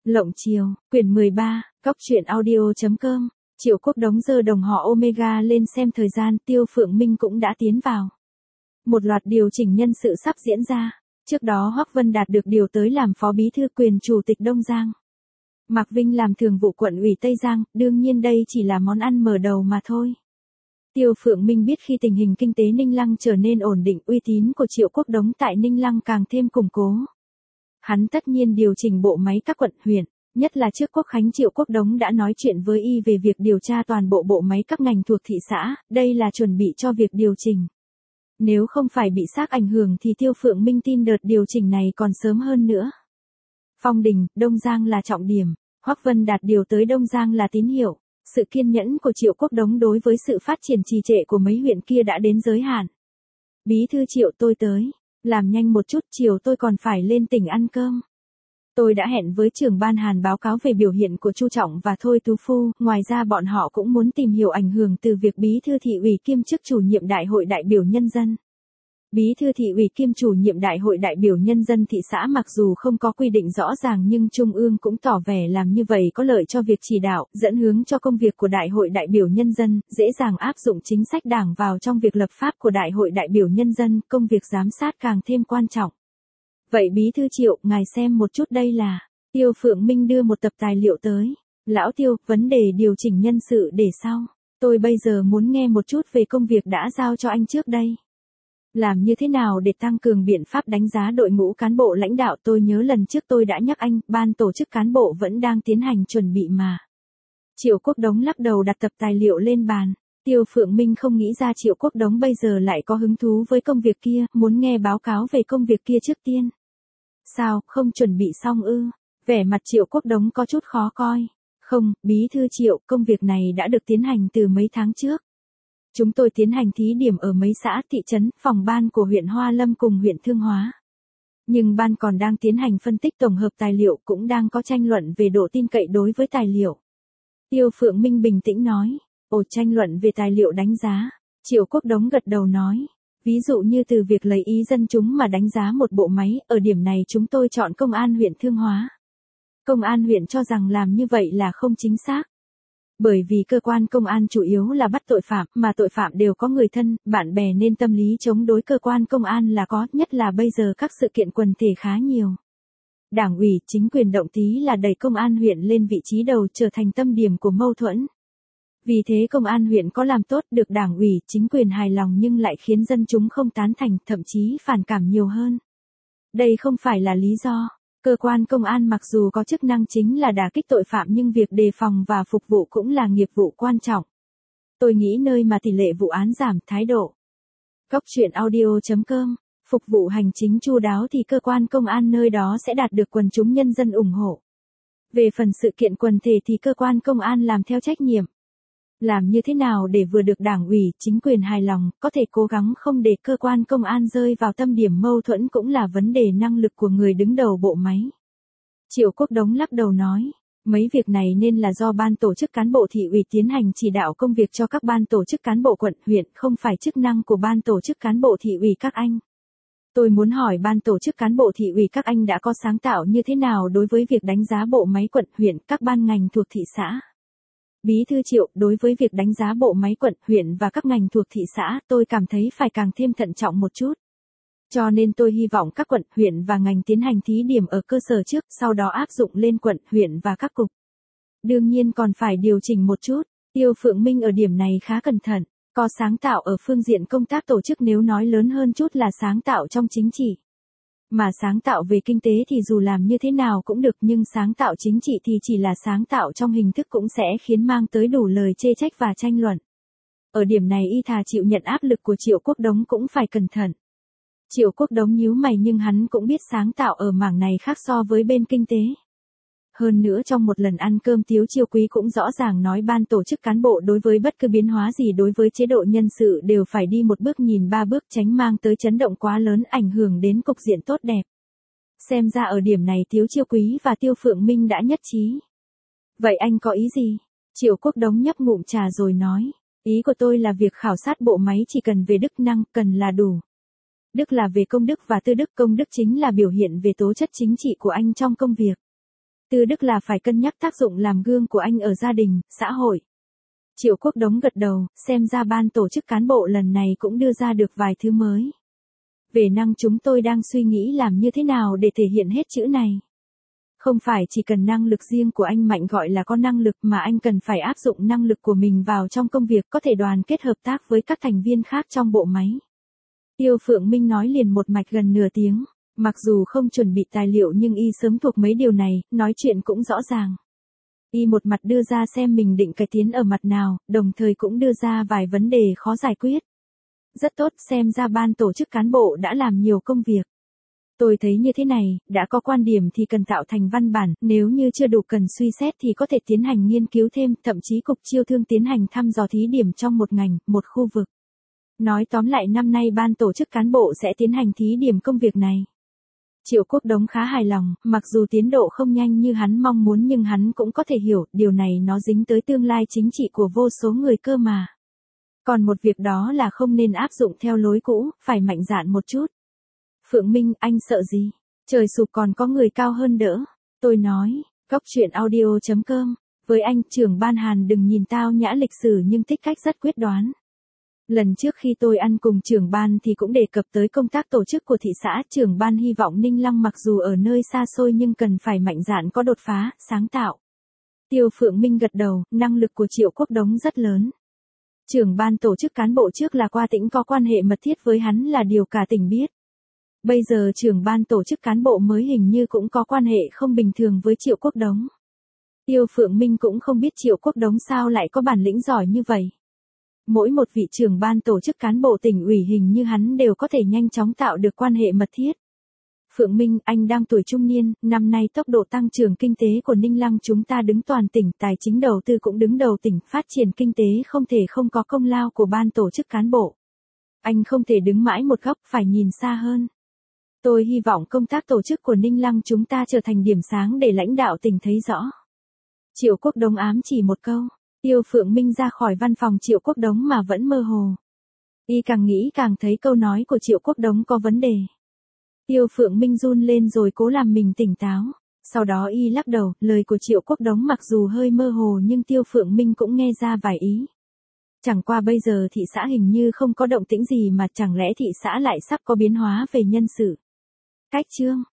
Lộng chiều, quyển 13, Cóc truyện audio.com. Triệu Quốc Đống giơ đồng hồ Omega lên xem thời gian, Tiêu Phượng Minh cũng đã tiến vào. Một loạt điều chỉnh nhân sự sắp diễn ra. Trước đó Hoắc Vân Đạt được điều tới làm phó bí thư quyền chủ tịch Đông Giang. Mạc Vinh làm thường vụ quận ủy Tây Giang, đương nhiên đây chỉ là món ăn mở đầu mà thôi. Tiêu Phượng Minh biết khi tình hình kinh tế Ninh Lăng trở nên ổn định, uy tín của Triệu Quốc Đống tại Ninh Lăng càng thêm củng cố. Hắn tất nhiên điều chỉnh bộ máy các quận huyện, nhất là trước Quốc khánh Triệu Quốc Đống đã nói chuyện với y về việc điều tra toàn bộ bộ máy các ngành thuộc thị xã, đây là chuẩn bị cho việc điều chỉnh. Nếu không phải bị xác ảnh hưởng thì Tiêu Phượng Minh tin đợt điều chỉnh này còn sớm hơn nữa. Phong Đình, Đông Giang là trọng điểm, Hoắc Vân Đạt điều tới Đông Giang là tín hiệu, sự kiên nhẫn của Triệu Quốc Đống đối với sự phát triển trì trệ của mấy huyện kia đã đến giới hạn. Bí thư Triệu, tôi tới, làm nhanh một chút, chiều tôi còn phải lên tỉnh ăn cơm. Tôi đã hẹn với trưởng ban Hàn báo cáo về biểu hiện của Chu Trọng và Thôi Tú Phu, ngoài ra bọn họ cũng muốn tìm hiểu ảnh hưởng từ việc bí thư thị ủy kiêm chức chủ nhiệm đại hội đại biểu nhân dân. Bí thư thị ủy kiêm chủ nhiệm đại hội đại biểu nhân dân thị xã mặc dù không có quy định rõ ràng nhưng Trung ương cũng tỏ vẻ làm như vậy có lợi cho việc chỉ đạo, dẫn hướng cho công việc của đại hội đại biểu nhân dân, dễ dàng áp dụng chính sách đảng vào trong việc lập pháp của đại hội đại biểu nhân dân, công việc giám sát càng thêm quan trọng. Vậy bí thư Triệu, ngài xem một chút, đây là. Tiêu Phượng Minh đưa một tập tài liệu tới. Lão Tiêu, vấn đề điều chỉnh nhân sự để sau. Tôi bây giờ muốn nghe một chút về công việc đã giao cho anh trước đây. Làm như thế nào để tăng cường biện pháp đánh giá đội ngũ cán bộ lãnh đạo? Tôi nhớ lần trước tôi đã nhắc anh, ban tổ chức cán bộ vẫn đang tiến hành chuẩn bị mà. Triệu Quốc Đống lắc đầu đặt tập tài liệu lên bàn. Tiêu Phượng Minh không nghĩ ra Triệu Quốc Đống bây giờ lại có hứng thú với công việc kia, muốn nghe báo cáo về công việc kia trước tiên. Sao, không chuẩn bị xong ư? Vẻ mặt Triệu Quốc Đống có chút khó coi. Không, bí thư Triệu, công việc này đã được tiến hành từ mấy tháng trước. Chúng tôi tiến hành thí điểm ở mấy xã, thị trấn, phòng ban của huyện Hoa Lâm cùng huyện Thương Hóa. Nhưng ban còn đang tiến hành phân tích tổng hợp tài liệu, cũng đang có tranh luận về độ tin cậy đối với tài liệu. Tiêu Phượng Minh bình tĩnh nói. Ồ, tranh luận về tài liệu đánh giá. Triệu Quốc Đống gật đầu nói. Ví dụ như từ việc lấy ý dân chúng mà đánh giá một bộ máy, ở điểm này chúng tôi chọn Công an huyện Thương Hóa. Công an huyện cho rằng làm như vậy là không chính xác. Bởi vì cơ quan công an chủ yếu là bắt tội phạm, mà tội phạm đều có người thân, bạn bè nên tâm lý chống đối cơ quan công an là có, nhất là bây giờ các sự kiện quần thể khá nhiều. Đảng ủy, chính quyền động tí là đẩy công an huyện lên vị trí đầu, trở thành tâm điểm của mâu thuẫn. Vì thế công an huyện có làm tốt được đảng ủy, chính quyền hài lòng nhưng lại khiến dân chúng không tán thành, thậm chí phản cảm nhiều hơn. Đây không phải là lý do. Cơ quan công an mặc dù có chức năng chính là đả kích tội phạm nhưng việc đề phòng và phục vụ cũng là nghiệp vụ quan trọng. Tôi nghĩ nơi mà tỷ lệ vụ án giảm, thái độ. Cóc truyện audio.com, phục vụ hành chính chu đáo thì cơ quan công an nơi đó sẽ đạt được quần chúng nhân dân ủng hộ. Về phần sự kiện quần thể thì cơ quan công an làm theo trách nhiệm. Làm như thế nào để vừa được đảng ủy, chính quyền hài lòng, có thể cố gắng không để cơ quan công an rơi vào tâm điểm mâu thuẫn cũng là vấn đề năng lực của người đứng đầu bộ máy. Triệu Quốc Đống lắc đầu nói, mấy việc này nên là do ban tổ chức cán bộ thị ủy tiến hành chỉ đạo công việc cho các ban tổ chức cán bộ quận, huyện, không phải chức năng của ban tổ chức cán bộ thị ủy các anh. Tôi muốn hỏi ban tổ chức cán bộ thị ủy các anh đã có sáng tạo như thế nào đối với việc đánh giá bộ máy quận, huyện, các ban ngành thuộc thị xã? Bí thư Triệu, đối với việc đánh giá bộ máy quận, huyện và các ngành thuộc thị xã, tôi cảm thấy phải càng thêm thận trọng một chút. Cho nên tôi hy vọng các quận, huyện và ngành tiến hành thí điểm ở cơ sở trước, sau đó áp dụng lên quận, huyện và các cục. Đương nhiên còn phải điều chỉnh một chút. Tiêu Phượng Minh ở điểm này khá cẩn thận, có sáng tạo ở phương diện công tác tổ chức, nếu nói lớn hơn chút là sáng tạo trong chính trị. Mà sáng tạo về kinh tế thì dù làm như thế nào cũng được, nhưng sáng tạo chính trị thì chỉ là sáng tạo trong hình thức cũng sẽ khiến mang tới đủ lời chê trách và tranh luận. Ở điểm này y thà chịu nhận áp lực của Triệu Quốc Đống cũng phải cẩn thận. Triệu Quốc Đống nhíu mày nhưng hắn cũng biết sáng tạo ở mảng này khác so với bên kinh tế. Hơn nữa trong một lần ăn cơm Tiếu Chiêu Quý cũng rõ ràng nói ban tổ chức cán bộ đối với bất cứ biến hóa gì đối với chế độ nhân sự đều phải đi một bước nhìn ba bước, tránh mang tới chấn động quá lớn ảnh hưởng đến cục diện tốt đẹp. Xem ra ở điểm này Tiếu Chiêu Quý và Tiêu Phượng Minh đã nhất trí. Vậy anh có ý gì? Triệu Quốc Đống nhấp ngụm trà rồi nói. Ý của tôi là việc khảo sát bộ máy chỉ cần về đức năng, cần là đủ. Đức là về công đức và tư đức, công đức chính là biểu hiện về tố chất chính trị của anh trong công việc. Tư Đức là phải cân nhắc tác dụng làm gương của anh ở gia đình, xã hội. Triệu Quốc Đống gật đầu, xem ra ban tổ chức cán bộ lần này cũng đưa ra được vài thứ mới. Về năng chúng tôi đang suy nghĩ làm như thế nào để thể hiện hết chữ này. Không phải chỉ cần năng lực riêng của anh mạnh gọi là có năng lực mà anh cần phải áp dụng năng lực của mình vào trong công việc có thể đoàn kết hợp tác với các thành viên khác trong bộ máy. Tiêu Phượng Minh nói liền một mạch gần nửa tiếng, mặc dù không chuẩn bị tài liệu nhưng y sớm thuộc mấy điều này, nói chuyện cũng rõ ràng. Y một mặt đưa ra xem mình định cải tiến ở mặt nào, đồng thời cũng đưa ra vài vấn đề khó giải quyết. Rất tốt, xem ra ban tổ chức cán bộ đã làm nhiều công việc. Tôi thấy như thế này, đã có quan điểm thì cần tạo thành văn bản, nếu như chưa đủ cần suy xét thì có thể tiến hành nghiên cứu thêm, thậm chí cục chiêu thương tiến hành thăm dò thí điểm trong một ngành, một khu vực. Nói tóm lại năm nay ban tổ chức cán bộ sẽ tiến hành thí điểm công việc này. Triệu Quốc Đống khá hài lòng, mặc dù tiến độ không nhanh như hắn mong muốn nhưng hắn cũng có thể hiểu, điều này nó dính tới tương lai chính trị của vô số người cơ mà. Còn một việc đó là không nên áp dụng theo lối cũ, phải mạnh dạn một chút. Phượng Minh, anh sợ gì? Trời sụp còn có người cao hơn đỡ. Tôi nói, góc chuyện audio.com. Với anh, trưởng ban Hàn đừng nhìn tao nhã lịch sử nhưng thích cách rất quyết đoán. Lần trước khi tôi ăn cùng trưởng ban thì cũng đề cập tới công tác tổ chức của thị xã. Trưởng ban hy vọng Ninh Lăng mặc dù ở nơi xa xôi nhưng cần phải mạnh dạn có đột phá, sáng tạo. Tiêu Phượng Minh gật đầu, năng lực của Triệu Quốc Đống rất lớn. Trưởng ban tổ chức cán bộ trước là qua tỉnh có quan hệ mật thiết với hắn là điều cả tỉnh biết. Bây giờ trưởng ban tổ chức cán bộ mới hình như cũng có quan hệ không bình thường với Triệu Quốc Đống. Tiêu Phượng Minh cũng không biết Triệu Quốc Đống sao lại có bản lĩnh giỏi như vậy. Mỗi một vị trưởng ban tổ chức cán bộ tỉnh ủy hình như hắn đều có thể nhanh chóng tạo được quan hệ mật thiết. Phượng Minh, anh đang tuổi trung niên, năm nay tốc độ tăng trưởng kinh tế của Ninh Lăng chúng ta đứng toàn tỉnh, tài chính đầu tư cũng đứng đầu tỉnh, phát triển kinh tế không thể không có công lao của ban tổ chức cán bộ. Anh không thể đứng mãi một góc, phải nhìn xa hơn. Tôi hy vọng công tác tổ chức của Ninh Lăng chúng ta trở thành điểm sáng để lãnh đạo tỉnh thấy rõ. Triệu Quốc Đống ám chỉ một câu. Tiêu Phượng Minh ra khỏi văn phòng Triệu Quốc Đống mà vẫn mơ hồ. Y càng nghĩ càng thấy câu nói của Triệu Quốc Đống có vấn đề. Tiêu Phượng Minh run lên rồi cố làm mình tỉnh táo. Sau đó y lắc đầu, lời của Triệu Quốc Đống mặc dù hơi mơ hồ nhưng Tiêu Phượng Minh cũng nghe ra vài ý. Chẳng qua bây giờ thị xã hình như không có động tĩnh gì mà chẳng lẽ thị xã lại sắp có biến hóa về nhân sự. Cách chương